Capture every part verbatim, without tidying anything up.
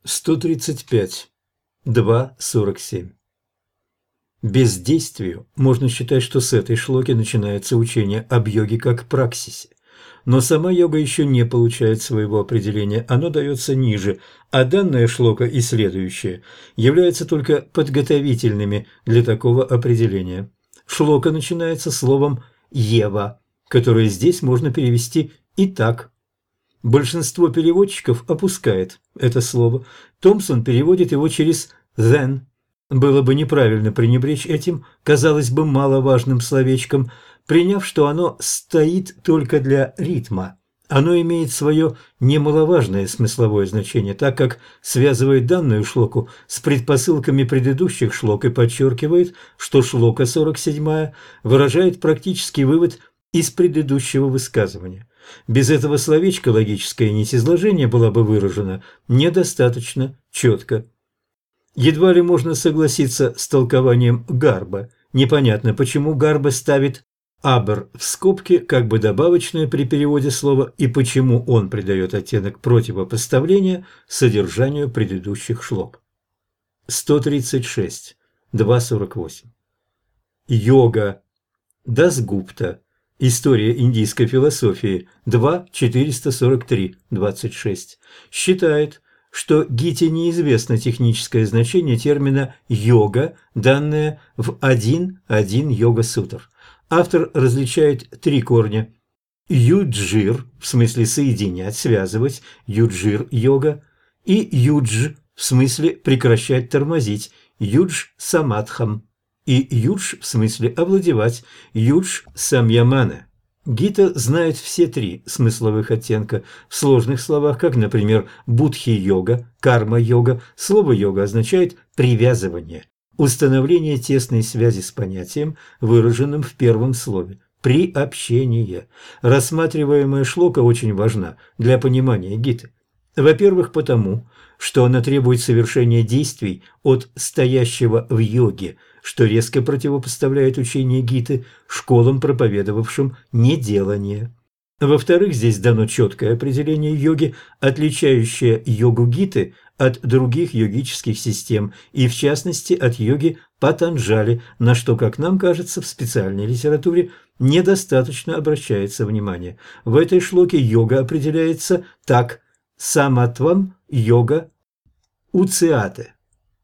сто тридцать пять. два сорок семь. Бездействию можно считать, что с этой шлоки начинается учение об йоге как праксисе. Но сама йога еще не получает своего определения, оно дается ниже, а данная шлока и следующая являются только подготовительными для такого определения. Шлока начинается словом «ева», которое здесь можно перевести и так. Большинство переводчиков опускает это слово. Томпсон переводит его через «then». Было бы неправильно пренебречь этим, казалось бы, маловажным словечком, приняв, что оно стоит только для ритма. Оно имеет свое немаловажное смысловое значение, так как связывает данную шлоку с предпосылками предыдущих шлок и подчеркивает, что шлока сорок семь выражает практический вывод из предыдущего высказывания. Без этого словечка логическая нить изложения была бы выражена недостаточно четко. Едва ли можно согласиться с толкованием Гарба. Непонятно, почему Гарба ставит «абр» в скобки, как бы добавочное при переводе слова, и почему он придает оттенок противопоставления содержанию предыдущих шлок. сто тридцать шесть. два сорок восемь. Йога. Дасгупта. История индийской философии. два четыреста сорок три. двадцать шесть. Считает, что Гите неизвестно техническое значение термина «йога», данное в один точка один йога-сутр. Автор различает три корня: юджир, в смысле соединять, связывать, юджир-йога, и юдж, в смысле прекращать, тормозить, юдж-самадхам, и юдж, в смысле овладевать, юдж-самьямана. Гита знает все три смысловых оттенка в сложных словах, как, например, будхи-йога, карма-йога. Слово «йога» означает «привязывание», установление тесной связи с понятием, выраженным в первом слове, приобщение. Рассматриваемая шлока очень важна для понимания Гиты. Во-первых, потому, что она требует совершения действий от стоящего в йоге, что резко противопоставляет учение Гиты школам, проповедовавшим неделание. Во-вторых, здесь дано четкое определение йоги, отличающее йогу Гиты от других йогических систем и, в частности, от йоги Патанджали, на что, как нам кажется, в специальной литературе недостаточно обращается внимание. В этой шлоке йога определяется так: саматвам йога уциате.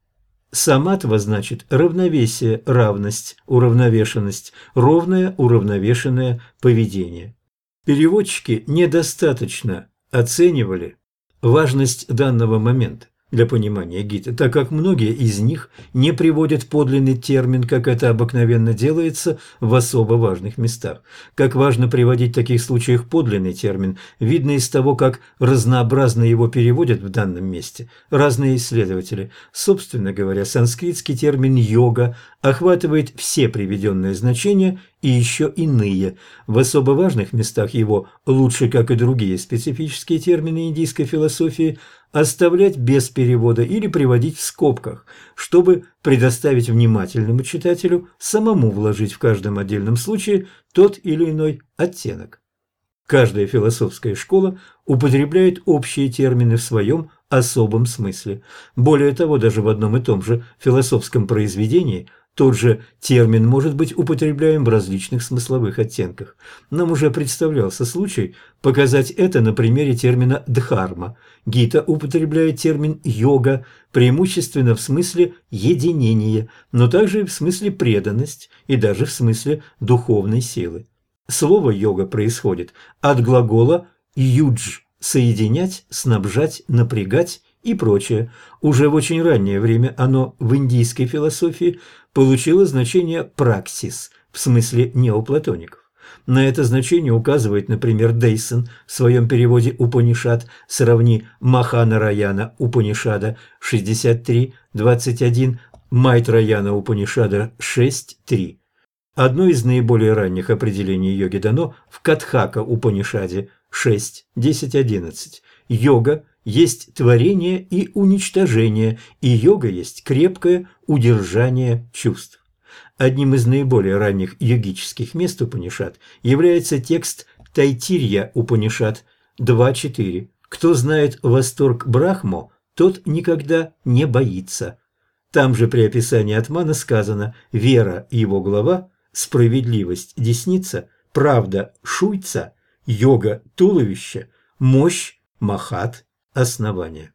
Саматва значит равновесие, равность, уравновешенность, ровное, уравновешенное поведение. Переводчики недостаточно оценивали важность данного момента для понимания Гиты, так как многие из них не приводят подлинный термин, как это обыкновенно делается в особо важных местах. Как важно приводить в таких случаях подлинный термин, видно из того, как разнообразно его переводят в данном месте разные исследователи. Собственно говоря, санскритский термин «йога» охватывает все приведенные значения и еще иные. В особо важных местах его лучше, как и другие специфические термины индийской философии, оставлять без перевода или приводить в скобках, чтобы предоставить внимательному читателю самому вложить в каждом отдельном случае тот или иной оттенок. Каждая философская школа употребляет общие термины в своем особом смысле. Более того, даже в одном и том же философском произведении тот же термин может быть употребляем в различных смысловых оттенках. Нам уже представлялся случай показать это на примере термина «дхарма». Гита употребляет термин «йога» преимущественно в смысле единения, но также и в смысле преданность и даже в смысле духовной силы. Слово «йога» происходит от глагола «юдж» – соединять, снабжать, напрягать и прочее. Уже в очень раннее время оно в индийской философии получило значение «праксис» в смысле неоплатоников. На это значение указывает, например, Дейсон в своем переводе Упанишад, сравни Маханараяна Упанишада шестьдесят три двадцать один, Майтраяна Упанишада шесть три. Одно из наиболее ранних определений йоги дано в Катхака Упанишаде шесть десять одиннадцать. Йога есть творение и уничтожение, и йога есть крепкое удержание чувств. Одним из наиболее ранних йогических мест Упанишад является текст Тайтирья Упанишад два четыре. Кто знает восторг Брахмо, тот никогда не боится. Там же при описании атмана сказано «вера» – его глава, «справедливость» – десница, «правда» – шуйца, «йога» – туловище, «мощь» – махат – основание.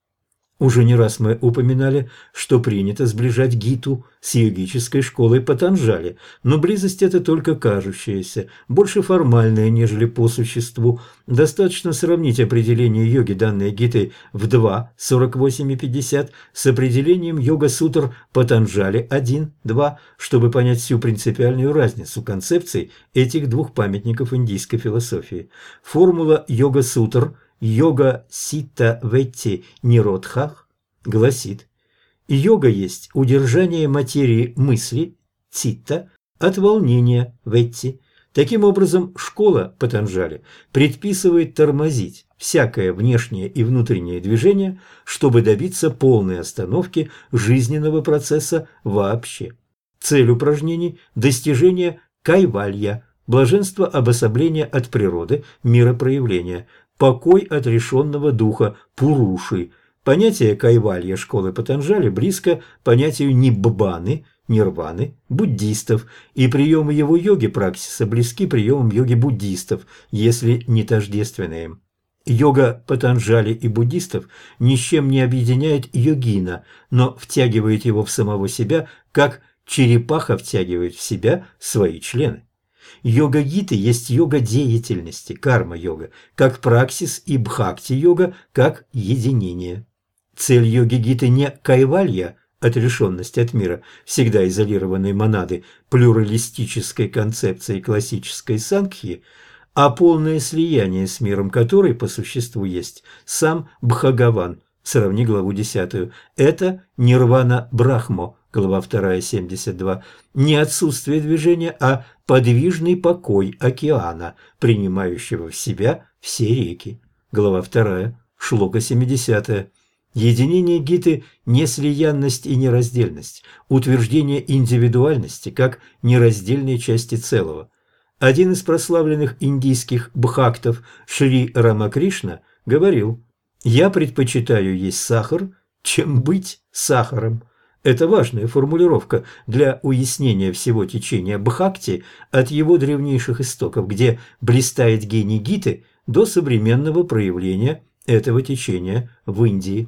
Уже не раз мы упоминали, что принято сближать Гиту с йогической школой Патанджали, но близость эта только кажущаяся, больше формальная, нежели по существу. Достаточно сравнить определение йоги, данное Гитой в два, сорок восемь и пятьдесят, с определением йога-сутр Патанджали один, два, чтобы понять всю принципиальную разницу концепций этих двух памятников индийской философии. Формула йога-сутр Йога Ситта Ветти Ниродхах гласит: йога есть удержание материи мысли, цитта, от волнения, ветти. Таким образом, школа Патанджали предписывает тормозить всякое внешнее и внутреннее движение, чтобы добиться полной остановки жизненного процесса вообще. Цель упражнений – достижение кайвалья, блаженство обособления от природы, миропроявления, покой отрешенного духа, пуруши. Понятие кайвалья школы Патанджали близко понятию ниббаны, нирваны, буддистов, и приемы его йоги праксиса близки приемам йоги буддистов, если не тождественны им. Йога Патанджали и буддистов ни с чем не объединяет йогина, но втягивает его в самого себя, как черепаха втягивает в себя свои члены. Йога Гиты есть йога деятельности, карма-йога, как праксис, и бхакти-йога, как единение. Цель йоги Гиты не кайвалья, отрешенность от мира, всегда изолированной монады, плюралистической концепции классической сангхи, а полное слияние с миром, который по существу есть сам Бхагаван. Сравни главу десятую. Это нирвана Брахмо, глава вторая, семьдесят два. Не отсутствие движения, а подвижный покой океана, принимающего в себя все реки. Глава вторая, шлока семидесятая. Единение Гиты – не слиянность и нераздельность, утверждение индивидуальности как нераздельной части целого. Один из прославленных индийских бхактов Шри Рамакришна говорил: «Я предпочитаю есть сахар, чем быть сахаром». Это важная формулировка для уяснения всего течения Бхакти от его древнейших истоков, где блистает гений Гиты, до современного проявления этого течения в Индии.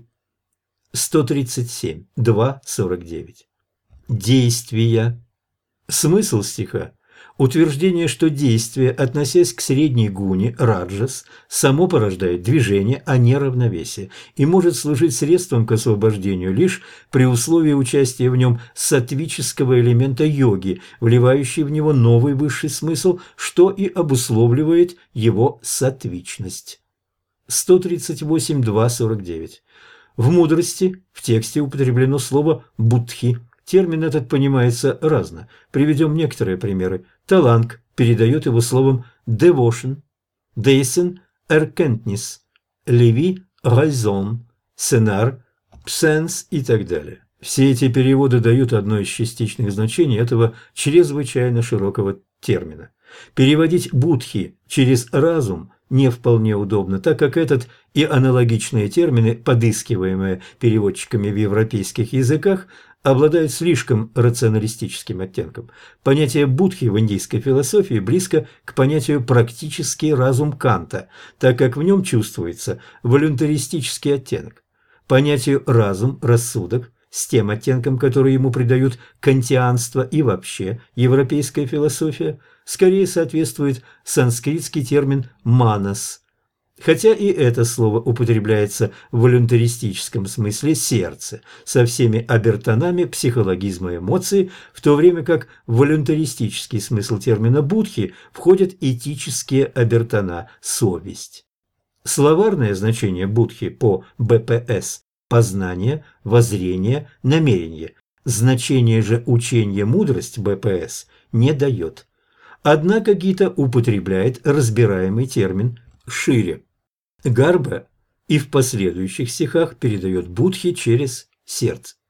сто тридцать семь, два, сорок девять. Действия. Смысл стиха – утверждение, что действие, относясь к средней гуне, раджас, само порождает движение, а не равновесие, и может служить средством к освобождению лишь при условии участия в нем саттвического элемента йоги, вливающий в него новый высший смысл, что и обусловливает его саттвичность. сто тридцать восемь, два, сорок девять. В «Мудрости» в тексте употреблено слово «будхи». Термин этот понимается разно. Приведем некоторые примеры. Таланг передает его словом «devotion», «дейсен эркентнис», «леви raison», «сенар», «псенс» и так далее. Все эти переводы дают одно из частичных значений этого чрезвычайно широкого термина. Переводить «будхи» через «разум» не вполне удобно, так как этот и аналогичные термины, подыскиваемые переводчиками в европейских языках, обладают слишком рационалистическим оттенком. Понятие будхи в индийской философии близко к понятию «практический разум» Канта, так как в нем чувствуется волюнтаристический оттенок. Понятию «разум», «рассудок» с тем оттенком, который ему придают кантианство и вообще европейская философия, скорее соответствует санскритский термин «манас». Хотя и это слово употребляется в волюнтаристическом смысле «сердце», со всеми обертонами психологизма и эмоций, в то время как в волюнтаристический смысл термина «будхи» входят этические обертона «совесть». Словарное значение будхи по бэ пэ эс – познание, воззрение, намерение. Значение же учения мудрость бэ пэ эс не дает. Однако Гита употребляет разбираемый термин шире. Гарба и в последующих стихах передает будхи через сердце.